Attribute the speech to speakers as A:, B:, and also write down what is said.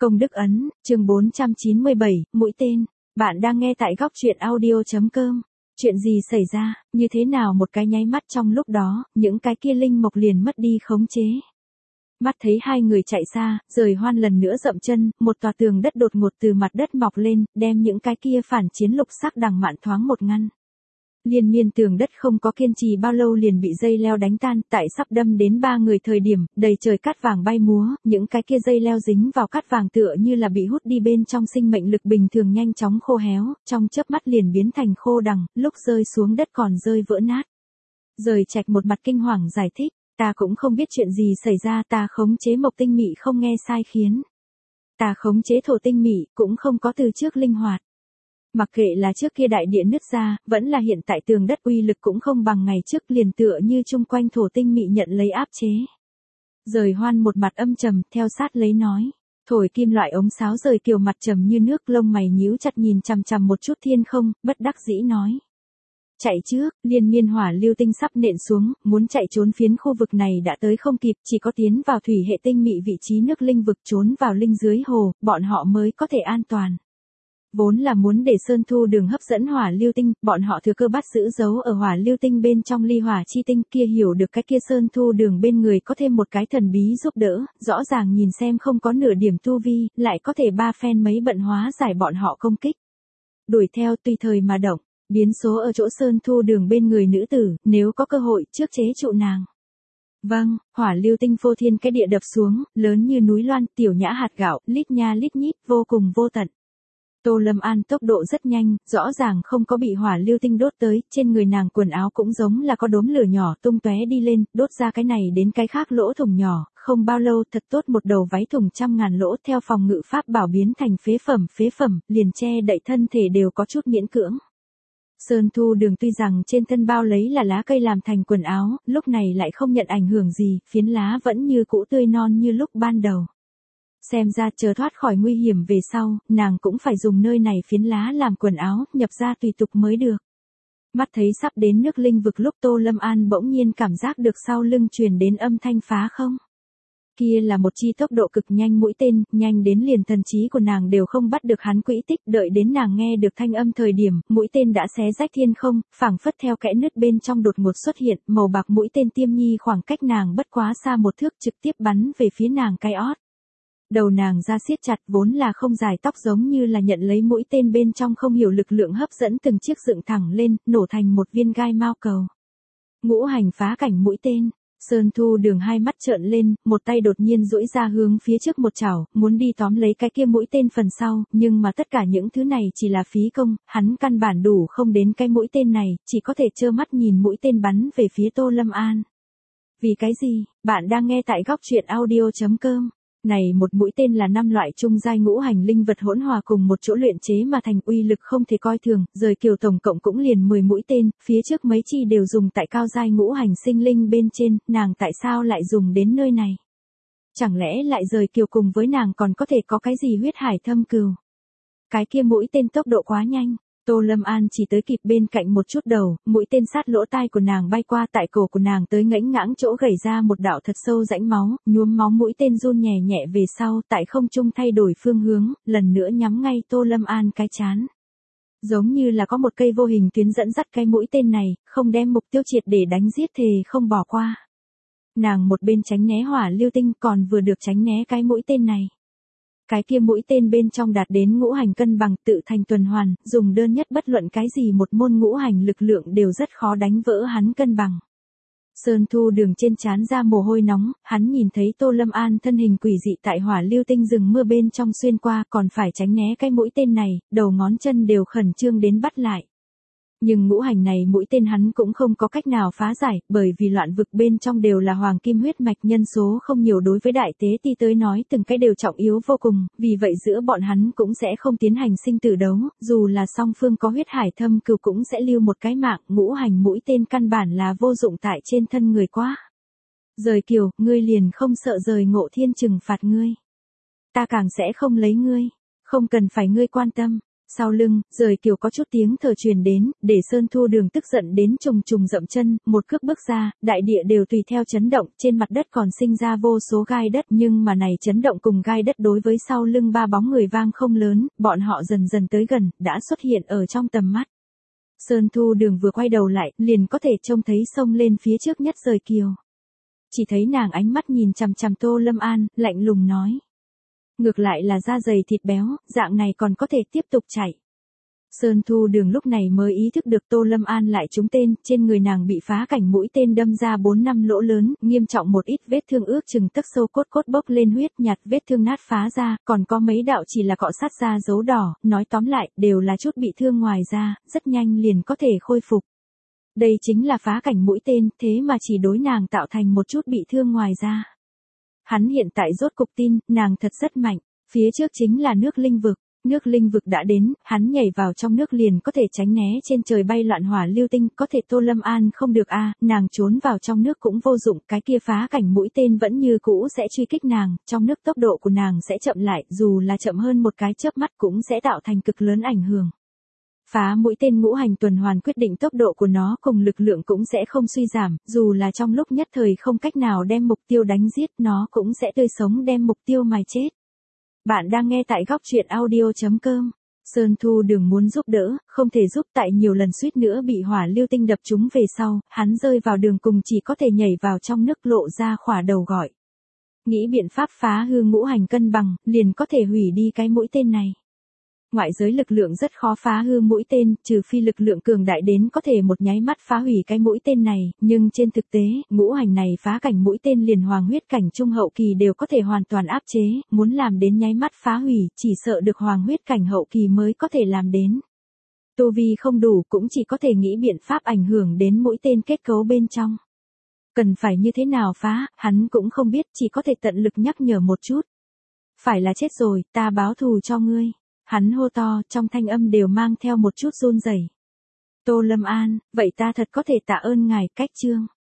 A: Công đức ấn, chương 497, mũi tên. Bạn đang nghe tại góc truyện audio.com. Chuyện gì xảy ra, như thế nào một cái nháy mắt trong lúc đó, những cái kia linh mộc liền mất đi khống chế. Mắt thấy hai người chạy xa, rời hoan lần nữa dậm chân, một tòa tường đất đột ngột từ mặt đất mọc lên, đem những cái kia phản chiến lục sắc đằng mạn thoáng một ngăn. Liên miên tường đất không có kiên trì bao lâu liền bị dây leo đánh tan, tại sắp đâm đến ba người thời điểm, đầy trời cát vàng bay múa, những cái kia dây leo dính vào cát vàng tựa như là bị hút đi bên trong sinh mệnh lực bình thường nhanh chóng khô héo, trong chớp mắt liền biến thành khô đằng, lúc rơi xuống đất còn rơi vỡ nát. Rời Trạch một mặt kinh hoàng giải thích, ta cũng không biết chuyện gì xảy ra, ta khống chế mộc tinh mị không nghe sai khiến. Ta khống chế thổ tinh mị cũng không có từ trước linh hoạt. Mặc kệ là trước kia đại địa nứt ra, vẫn là hiện tại tường đất uy lực cũng không bằng ngày trước, liền tựa như chung quanh thổ tinh mị nhận lấy áp chế. Rời hoan một mặt âm trầm, theo sát lấy nói. Thổi kim loại ống sáo rời kiều mặt trầm như nước, lông mày nhíu chặt nhìn chằm chằm một chút thiên không, bất đắc dĩ nói. Chạy trước, liên miên hỏa lưu tinh sắp nện xuống, muốn chạy trốn phiến khu vực này đã tới không kịp, chỉ có tiến vào thủy hệ tinh mị vị trí nước linh vực trốn vào linh dưới hồ, bọn họ mới có thể an toàn. Vốn là muốn để Sơn Thu Đường hấp dẫn hỏa lưu tinh, bọn họ thừa cơ bắt giữ dấu ở hỏa lưu tinh bên trong ly hỏa chi tinh kia, hiểu được cái kia Sơn Thu Đường bên người có thêm một cái thần bí giúp đỡ, rõ ràng nhìn xem không có nửa điểm tu vi, lại có thể ba phen mấy bận hóa giải bọn họ công kích. Đuổi theo tùy thời mà động, biến số ở chỗ Sơn Thu Đường bên người nữ tử, nếu có cơ hội trước chế trụ nàng. Vâng, hỏa lưu tinh phô thiên cái địa đập xuống, lớn như núi loan, tiểu nhã hạt gạo, lít nha lít nhít, vô cùng vô tận. Tô Lâm An tốc độ rất nhanh, rõ ràng không có bị hỏa lưu tinh đốt tới, trên người nàng quần áo cũng giống là có đốm lửa nhỏ tung tóe đi lên, đốt ra cái này đến cái khác lỗ thủng nhỏ, không bao lâu thật tốt một đầu váy thủng trăm ngàn lỗ, theo phòng ngự pháp bảo biến thành phế phẩm, liền che đậy thân thể đều có chút miễn cưỡng. Sơn Thu Đường tuy rằng trên thân bao lấy là lá cây làm thành quần áo, lúc này lại không nhận ảnh hưởng gì, phiến lá vẫn như cũ tươi non như lúc ban đầu. Xem ra chờ thoát khỏi nguy hiểm về sau, nàng cũng phải dùng nơi này phiến lá làm quần áo, nhập ra tùy tục mới được. Mắt thấy sắp đến nước linh vực lúc Tô Lâm An bỗng nhiên cảm giác được sau lưng truyền đến âm thanh phá không. Kia là một chi tốc độ cực nhanh mũi tên, nhanh đến liền thần trí của nàng đều không bắt được hắn quỹ tích, đợi đến nàng nghe được thanh âm thời điểm, mũi tên đã xé rách thiên không, phảng phất theo kẽ nứt bên trong đột ngột xuất hiện, màu bạc mũi tên tiêm nhi khoảng cách nàng bất quá xa một thước, trực tiếp bắn về phía nàng cái ót. Đầu nàng ra siết chặt, vốn là không dài tóc giống như là nhận lấy mũi tên bên trong không hiểu lực lượng hấp dẫn, từng chiếc dựng thẳng lên, nổ thành một viên gai mao cầu. Ngũ hành phá cảnh mũi tên. Sơn Thu Đường hai mắt trợn lên, một tay đột nhiên duỗi ra hướng phía trước một chảo, muốn đi tóm lấy cái kia mũi tên phần sau, nhưng mà tất cả những thứ này chỉ là phí công, hắn căn bản đủ không đến cái mũi tên này, chỉ có thể trơ mắt nhìn mũi tên bắn về phía Tô Lâm An. Vì cái gì? Bạn đang nghe tại góc truyện audio.com. Này một mũi tên là 5 loại trung giai ngũ hành linh vật hỗn hòa cùng một chỗ luyện chế mà thành, uy lực không thể coi thường, rời kiều tổng cộng cũng liền 10 mũi tên, phía trước mấy chi đều dùng tại cao giai ngũ hành sinh linh bên trên, nàng tại sao lại dùng đến nơi này? Chẳng lẽ lại rời kiều cùng với nàng còn có thể có cái gì huyết hải thâm cừu? Cái kia mũi tên tốc độ quá nhanh. Tô Lâm An chỉ tới kịp bên cạnh một chút đầu, mũi tên sát lỗ tai của nàng bay qua, tại cổ của nàng tới ngãnh ngãng chỗ gảy ra một đạo thật sâu rãnh máu, nhuốm máu mũi tên run nhẹ nhẹ về sau, tại không trung thay đổi phương hướng, lần nữa nhắm ngay Tô Lâm An cái chán. Giống như là có một cây vô hình tuyến dẫn dắt cái mũi tên này, không đem mục tiêu triệt để đánh giết thề không bỏ qua. Nàng một bên tránh né hỏa lưu tinh còn vừa được tránh né cái mũi tên này. Cái kia mũi tên bên trong đạt đến ngũ hành cân bằng, tự thành tuần hoàn, dùng đơn nhất bất luận cái gì một môn ngũ hành lực lượng đều rất khó đánh vỡ hắn cân bằng. Sơn Thu Đường trên trán ra mồ hôi nóng, hắn nhìn thấy Tô Lâm An thân hình quỷ dị tại hỏa lưu tinh rừng mưa bên trong xuyên qua, còn phải tránh né cái mũi tên này, đầu ngón chân đều khẩn trương đến bắt lại. Nhưng ngũ hành này mũi tên hắn cũng không có cách nào phá giải, bởi vì loạn vực bên trong đều là hoàng kim huyết mạch, nhân số không nhiều, đối với đại tế ti tới nói từng cái đều trọng yếu vô cùng, vì vậy giữa bọn hắn cũng sẽ không tiến hành sinh tử đấu, dù là song phương có huyết hải thâm cừu cũng sẽ lưu một cái mạng, ngũ hành mũi tên căn bản là vô dụng tại trên thân người quá. Rời kiều, ngươi liền không sợ rời ngộ thiên trừng phạt ngươi. Ta càng sẽ không lấy ngươi, không cần phải ngươi quan tâm. Sau lưng, rời kiều có chút tiếng thở truyền đến, để Sơn Thu Đường tức giận đến trùng trùng dậm chân, một cước bước ra, đại địa đều tùy theo chấn động, trên mặt đất còn sinh ra vô số gai đất, nhưng mà này chấn động cùng gai đất đối với sau lưng ba bóng người vang không lớn, bọn họ dần dần tới gần, đã xuất hiện ở trong tầm mắt. Sơn Thu Đường vừa quay đầu lại, liền có thể trông thấy xông lên phía trước nhất rời kiều. Chỉ thấy nàng ánh mắt nhìn chằm chằm Tô Lâm An, lạnh lùng nói. Ngược lại là da dày thịt béo, dạng này còn có thể tiếp tục chạy. Sơn Thu Đường lúc này mới ý thức được Tô Lâm An lại trúng tên, trên người nàng bị phá cảnh mũi tên đâm ra 4-5 lỗ lớn, nghiêm trọng một ít vết thương ước chừng tấc sâu cốt cốt bốc lên huyết nhạt, vết thương nát phá ra, còn có mấy đạo chỉ là cọ sát ra dấu đỏ, nói tóm lại, đều là chút bị thương ngoài da, rất nhanh liền có thể khôi phục. Đây chính là phá cảnh mũi tên, thế mà chỉ đối nàng tạo thành một chút bị thương ngoài da. Hắn hiện tại rốt cục tin, nàng thật rất mạnh, phía trước chính là nước linh vực. Nước linh vực đã đến, hắn nhảy vào trong nước liền có thể tránh né trên trời bay loạn hỏa lưu tinh, có thể Tô Lâm An không được a, nàng trốn vào trong nước cũng vô dụng, cái kia phá cảnh mũi tên vẫn như cũ sẽ truy kích nàng, trong nước tốc độ của nàng sẽ chậm lại, dù là chậm hơn một cái chớp mắt cũng sẽ tạo thành cực lớn ảnh hưởng. Phá mũi tên ngũ hành tuần hoàn quyết định tốc độ của nó cùng lực lượng cũng sẽ không suy giảm, dù là trong lúc nhất thời không cách nào đem mục tiêu đánh giết, nó cũng sẽ tươi sống đem mục tiêu mài chết. Bạn đang nghe tại góc truyện audio.com. Sơn Thu Đường muốn giúp đỡ, không thể giúp, tại nhiều lần suýt nữa bị hỏa lưu tinh đập trúng về sau, hắn rơi vào đường cùng chỉ có thể nhảy vào trong nước lộ ra khỏa đầu gọi. Nghĩ biện pháp phá hư ngũ hành cân bằng, liền có thể hủy đi cái mũi tên này. Ngoại giới lực lượng rất khó phá hư mũi tên, trừ phi lực lượng cường đại đến có thể một nháy mắt phá hủy cái mũi tên này, nhưng trên thực tế, ngũ hành này phá cảnh mũi tên liền hoàng huyết cảnh trung hậu kỳ đều có thể hoàn toàn áp chế, muốn làm đến nháy mắt phá hủy, chỉ sợ được hoàng huyết cảnh hậu kỳ mới có thể làm đến. Tu vi không đủ cũng chỉ có thể nghĩ biện pháp ảnh hưởng đến mũi tên kết cấu bên trong. Cần phải như thế nào phá, hắn cũng không biết, chỉ có thể tận lực nhắc nhở một chút. Phải là chết rồi, ta báo thù cho ngươi. Hắn hô to, trong thanh âm đều mang theo một chút run rẩy. Tô Lâm An, vậy ta thật có thể tạ ơn ngài, cách chương.